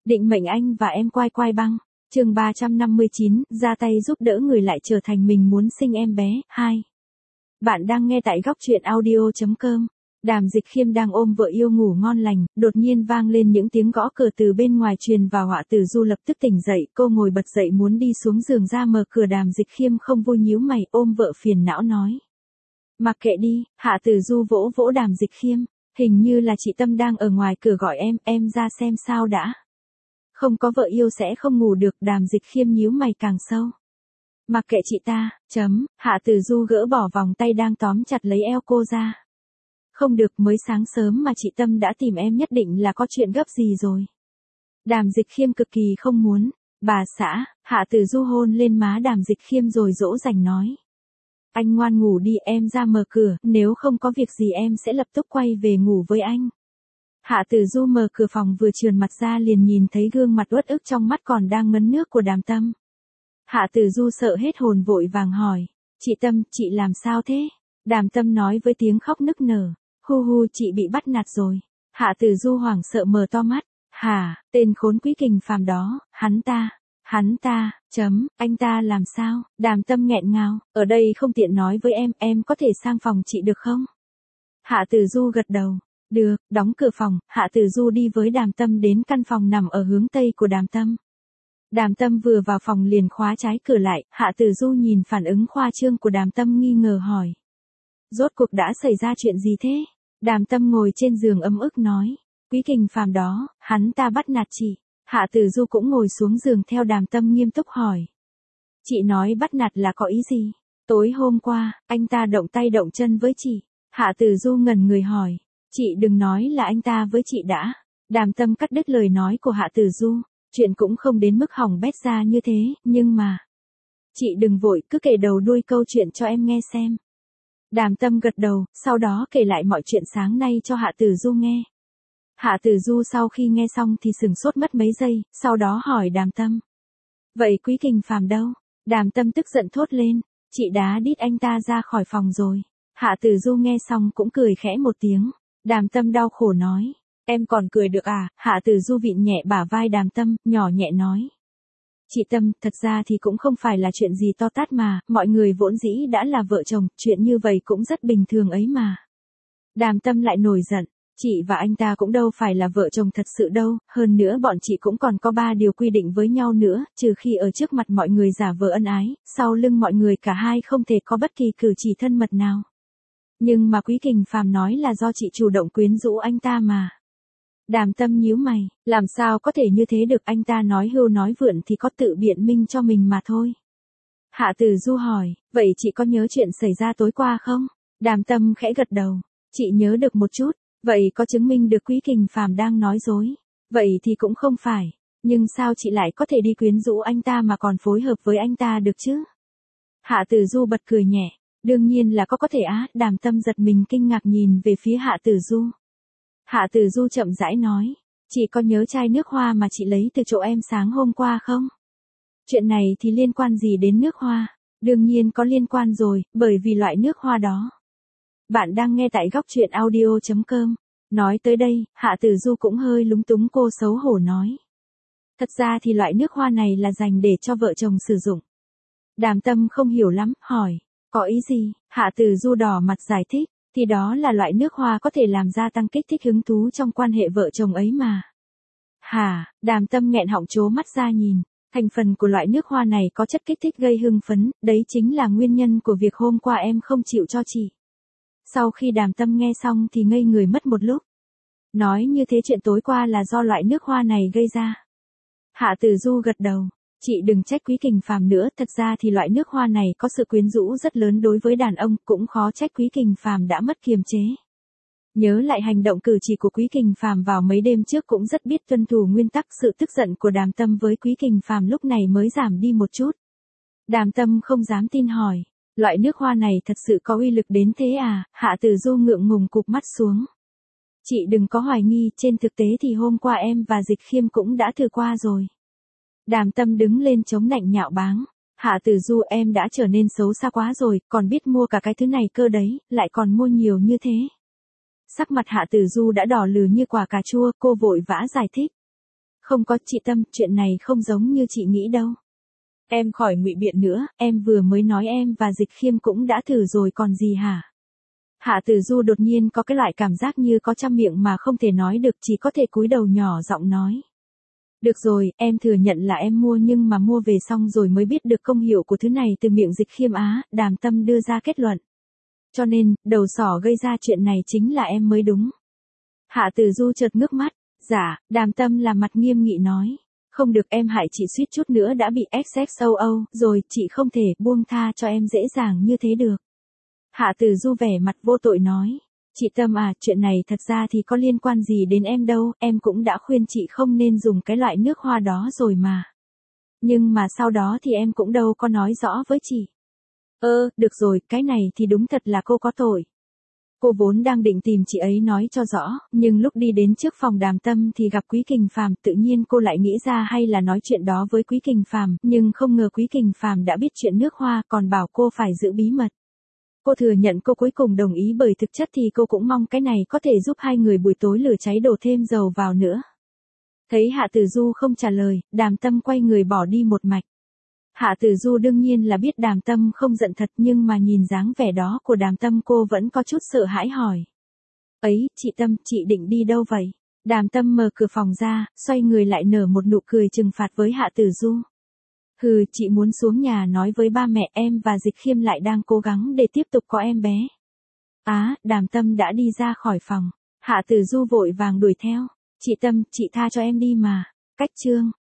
Định mệnh anh và em quai quai băng. Chương 359, ra tay giúp đỡ người lại trở thành mình muốn sinh em bé. 2. Bạn đang nghe tại góc truyện audio.com. Đàm Dịch Khiêm đang ôm vợ yêu ngủ ngon lành, đột nhiên vang lên những tiếng gõ cửa từ bên ngoài truyền vào. Hạ Tử Du lập tức tỉnh dậy, cô ngồi bật dậy muốn đi xuống giường ra mở cửa. Đàm Dịch Khiêm không vui nhíu mày, ôm vợ phiền não nói. Mặc kệ đi. Hạ Tử Du vỗ vỗ Đàm Dịch Khiêm, hình như là chị Tâm đang ở ngoài cửa gọi em ra xem sao đã. Không có vợ yêu sẽ không ngủ được. Đàm Dịch Khiêm nhíu mày càng sâu. Mặc kệ chị ta, Hạ Tử Du gỡ bỏ vòng tay đang tóm chặt lấy eo cô ra. Không được, mới sáng sớm mà chị Tâm đã tìm em, nhất định là có chuyện gấp gì rồi. Đàm Dịch Khiêm cực kỳ không muốn. Bà xã. Hạ Tử Du hôn lên má Đàm Dịch Khiêm rồi dỗ dành nói. Anh ngoan ngủ đi, em ra mở cửa, nếu không có việc gì em sẽ lập tức quay về ngủ với anh. Hạ Tử Du mở cửa phòng vừa trườn mặt ra liền nhìn thấy gương mặt uất ức trong mắt còn đang ngấn nước của Đàm Tâm. Hạ Tử Du sợ hết hồn vội vàng hỏi. Chị Tâm, chị làm sao thế? Đàm Tâm nói với tiếng khóc nức nở. Hu, chị bị bắt nạt rồi. Hạ Tử Du hoảng sợ mở to mắt. Hả, tên khốn Quý Kình Phàm đó, hắn ta, anh ta làm sao? Đàm Tâm nghẹn ngào, ở đây không tiện nói với em có thể sang phòng chị được không? Hạ Tử Du gật đầu. Được, đóng cửa phòng, Hạ Tử Du đi với Đàm Tâm đến căn phòng nằm ở hướng tây của Đàm Tâm. Đàm Tâm vừa vào phòng liền khóa trái cửa lại, Hạ Tử Du nhìn phản ứng khoa trương của Đàm Tâm nghi ngờ hỏi. Rốt cuộc đã xảy ra chuyện gì thế? Đàm Tâm ngồi trên giường ấm ức nói. Quý Kình Phàm đó, hắn ta bắt nạt chị. Hạ Tử Du cũng ngồi xuống giường theo Đàm Tâm nghiêm túc hỏi. Chị nói bắt nạt là có ý gì? Tối hôm qua, anh ta động tay động chân với chị. Hạ Tử Du ngẩn người hỏi. Chị đừng nói là anh ta với chị đã. Đàm Tâm cắt đứt lời nói của Hạ Tử Du. Chuyện cũng không đến mức hỏng bét ra như thế, nhưng mà. Chị đừng vội, cứ kể đầu đuôi câu chuyện cho em nghe xem. Đàm Tâm gật đầu, sau đó kể lại mọi chuyện sáng nay cho Hạ Tử Du nghe. Hạ Tử Du sau khi nghe xong thì sửng sốt mất mấy giây, sau đó hỏi Đàm Tâm. Vậy Quý Kình Phàm đâu? Đàm Tâm tức giận thốt lên. Chị đá đít anh ta ra khỏi phòng rồi. Hạ Tử Du nghe xong cũng cười khẽ một tiếng. Đàm Tâm đau khổ nói. Em còn cười được à? Hạ Tử Du vịn nhẹ bả vai Đàm Tâm, nhỏ nhẹ nói. Chị Tâm, thật ra thì cũng không phải là chuyện gì to tát mà, mọi người vốn dĩ đã là vợ chồng, chuyện như vậy cũng rất bình thường ấy mà. Đàm Tâm lại nổi giận. Chị và anh ta cũng đâu phải là vợ chồng thật sự đâu, hơn nữa bọn chị cũng còn có 3 điều quy định với nhau nữa, trừ khi ở trước mặt mọi người giả vờ ân ái, sau lưng mọi người cả hai không thể có bất kỳ cử chỉ thân mật nào. Nhưng mà Quý Kình Phàm nói là do chị chủ động quyến rũ anh ta mà. Đàm Tâm nhíu mày, làm sao có thể như thế được, anh ta nói hưu nói vượn thì có tự biện minh cho mình mà thôi. Hạ Tử Du hỏi, vậy chị có nhớ chuyện xảy ra tối qua không? Đàm Tâm khẽ gật đầu, chị nhớ được một chút, vậy có chứng minh được Quý Kình Phàm đang nói dối? Vậy thì cũng không phải, nhưng sao chị lại có thể đi quyến rũ anh ta mà còn phối hợp với anh ta được chứ? Hạ Tử Du bật cười nhẹ, đương nhiên là có thể á. Đàm Tâm giật mình kinh ngạc nhìn về phía Hạ Tử Du. Hạ Tử Du chậm rãi nói, chị có nhớ chai nước hoa mà chị lấy từ chỗ em sáng hôm qua không? Chuyện này thì liên quan gì đến nước hoa? Đương nhiên có liên quan rồi, bởi vì loại nước hoa đó. Bạn đang nghe tại góc truyện audio.com. Nói tới đây, Hạ Tử Du cũng hơi lúng túng, cô xấu hổ nói. Thật ra thì loại nước hoa này là dành để cho vợ chồng sử dụng. Đàm Tâm không hiểu lắm, hỏi, có ý gì? Hạ Tử Du đỏ mặt giải thích. Thì đó là loại nước hoa có thể làm gia tăng kích thích hứng thú trong quan hệ vợ chồng ấy mà. Hả? Đàm Tâm nghẹn họng trố mắt ra nhìn. Thành phần của loại nước hoa này có chất kích thích gây hưng phấn, đấy chính là nguyên nhân của việc hôm qua em không chịu cho chị. Sau khi Đàm Tâm nghe xong thì ngây người mất một lúc. Nói như thế chuyện tối qua là do loại nước hoa này gây ra. Hạ Tử Du gật đầu. Chị đừng trách Quý Kình Phàm nữa, thật ra thì loại nước hoa này có sự quyến rũ rất lớn đối với đàn ông, cũng khó trách Quý Kình Phàm đã mất kiềm chế. Nhớ lại hành động cử chỉ của Quý Kình Phàm vào mấy đêm trước cũng rất biết tuân thủ nguyên tắc, sự tức giận của Đàm Tâm với Quý Kình Phàm lúc này mới giảm đi một chút. Đàm Tâm không dám tin hỏi, loại nước hoa này thật sự có uy lực đến thế à? Hạ Tử Du ngượng ngùng cụp mắt xuống. Chị đừng có hoài nghi, trên thực tế thì hôm qua em và Dịch Khiêm cũng đã thử qua rồi. Đàm Tâm đứng lên chống nạnh nhạo báng. Hạ Tử Du, em đã trở nên xấu xa quá rồi, còn biết mua cả cái thứ này cơ đấy, lại còn mua nhiều như thế. Sắc mặt Hạ Tử Du đã đỏ lừ như quả cà chua, cô vội vã giải thích. Không có chị Tâm, chuyện này không giống như chị nghĩ đâu. Em khỏi ngụy biện nữa, em vừa mới nói em và Dịch Khiêm cũng đã thử rồi còn gì hả? Hạ Tử Du đột nhiên có cái loại cảm giác như có trăm miệng mà không thể nói được, chỉ có thể cúi đầu nhỏ giọng nói. Được rồi, em thừa nhận là em mua nhưng mà mua về xong rồi mới biết được công hiệu của thứ này từ miệng Dịch Khiêm á, Đàm Tâm đưa ra kết luận. Cho nên, đầu sỏ gây ra chuyện này chính là em mới đúng. Hạ Tử Du chợt ngước mắt, dạ, Đàm Tâm là mặt nghiêm nghị nói. Không được, em hại chị suýt chút nữa đã bị XXOO, rồi, chị không thể buông tha cho em dễ dàng như thế được. Hạ Tử Du vẻ mặt vô tội nói. Chị Tâm à, chuyện này thật ra thì có liên quan gì đến em đâu, em cũng đã khuyên chị không nên dùng cái loại nước hoa đó rồi mà. Nhưng mà sau đó thì em cũng đâu có nói rõ với chị. Được rồi, cái này thì đúng thật là cô có tội. Cô vốn đang định tìm chị ấy nói cho rõ, nhưng lúc đi đến trước phòng Đàm Tâm thì gặp Quý Kình Phàm, tự nhiên cô lại nghĩ ra hay là nói chuyện đó với Quý Kình Phàm, nhưng không ngờ Quý Kình Phàm đã biết chuyện nước hoa, còn bảo cô phải giữ bí mật. Cô thừa nhận cô cuối cùng đồng ý bởi thực chất thì cô cũng mong cái này có thể giúp hai người buổi tối lửa cháy đổ thêm dầu vào nữa. Thấy Hạ Tử Du không trả lời, Đàm Tâm quay người bỏ đi một mạch. Hạ Tử Du đương nhiên là biết Đàm Tâm không giận thật, nhưng mà nhìn dáng vẻ đó của Đàm Tâm cô vẫn có chút sợ hãi hỏi. Ấy, chị Tâm, chị định đi đâu vậy? Đàm Tâm mở cửa phòng ra, xoay người lại nở một nụ cười trừng phạt với Hạ Tử Du. Hừ, chị muốn xuống nhà nói với ba mẹ em và Dịch Khiêm lại đang cố gắng để tiếp tục có em bé. Đàm Tâm đã đi ra khỏi phòng. Hạ Tử Du vội vàng đuổi theo. Chị Tâm, chị tha cho em đi mà. Cách chương